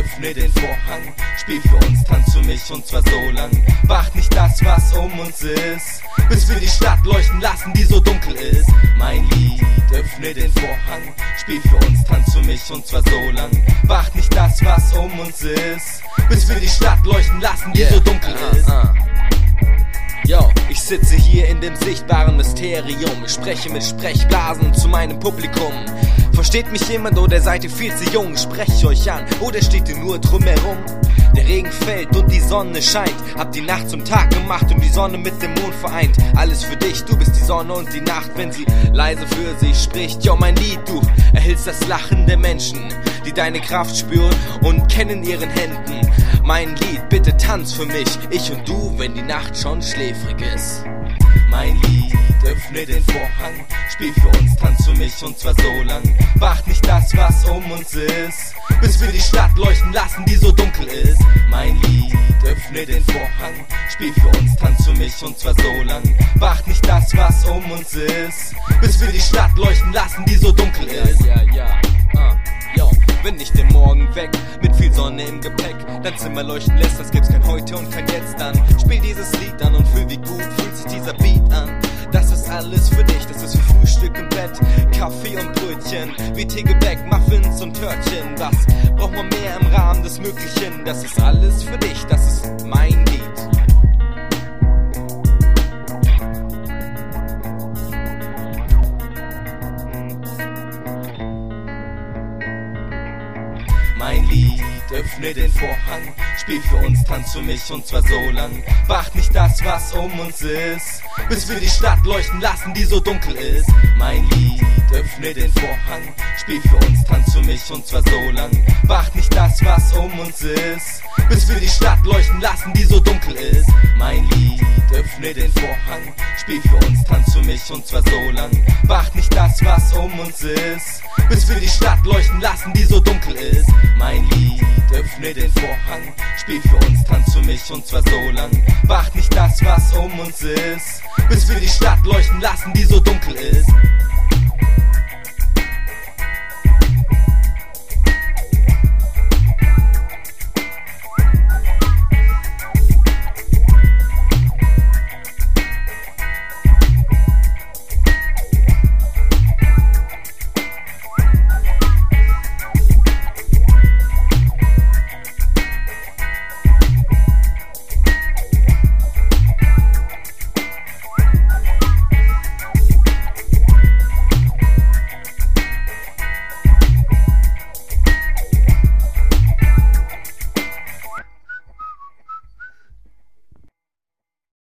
öffne den Vorhang, spiel für uns, tanz für mich und zwar so lang. Wacht nicht das, was um uns ist, bis wir die Stadt leuchten lassen, die so dunkel ist. Mein Lied, öffne den Vorhang, spiel für uns, tanz für mich und zwar so lang. Wacht nicht das, was um uns ist, bis wir die Stadt leuchten lassen, die so dunkel ist. Yo, ich sitze hier in dem sichtbaren Mysterium. Ich spreche mit Sprechblasen zu meinem Publikum. Versteht mich jemand oder seid ihr viel zu jung? Sprecht euch an oder steht ihr nur drumherum? Der Regen fällt und die Sonne scheint. Hab die Nacht zum Tag gemacht und die Sonne mit dem Mond vereint. Alles für dich, du bist die Sonne und die Nacht, wenn sie leise für sich spricht. Yo, mein Lied, du erhältst das Lachen der Menschen, die deine Kraft spüren und kennen ihren Händen. Mein Lied, bitte tanz für mich, ich und du, wenn die Nacht schon schläfrig ist. Mein Lied, öffne den Vorhang, spiel für uns, tanz für mich und zwar so lang. Wacht nicht das, was um uns ist, bis wir die Stadt leuchten lassen, die so dunkel ist. Mein Lied, öffne den Vorhang, spiel für uns, tanz für mich und zwar so lang. Wacht nicht das, was um uns ist, bis wir die Stadt leuchten lassen, die so dunkel ist. Yo, wenn ich den Morgen weg, mit viel Sonne im Gepäck, dein Zimmer leuchten lässt, das gibt's kein Heute und kein Jetzt an. Spiel dieses Lied an und fühl, wie gut fühlt sich dieser Beat an. Das ist alles für dich, das ist für Frühstück im Bett, Kaffee und Brötchen, wie Tegebäck, Muffins und Törtchen. Was braucht man mehr im Rahmen des Möglichen? Das ist alles für dich, das ist mein Lied. Mein Lied, öffne den Vorhang, spiel für uns, tanz für mich und zwar so lang. Wacht nicht das, was um uns ist, bis wir die Stadt leuchten lassen, die so dunkel ist. Mein Lied, öffne den Vorhang, spiel für uns, tanz für mich und zwar so lang. Wacht nicht das, was um uns ist, bis wir die Stadt leuchten lassen, die so dunkel ist. Mein Lied, öffne den Vorhang, spiel für uns, tanz für mich und zwar so lang. Wacht nicht das, was um uns ist, bis wir die Stadt leuchten lassen, die so dunkel ist. Mein Lied, öffne den Vorhang, spiel für uns, tanz für mich und zwar so lang. Wacht nicht das, was um uns ist, bis wir die Stadt leuchten lassen, die so dunkel ist.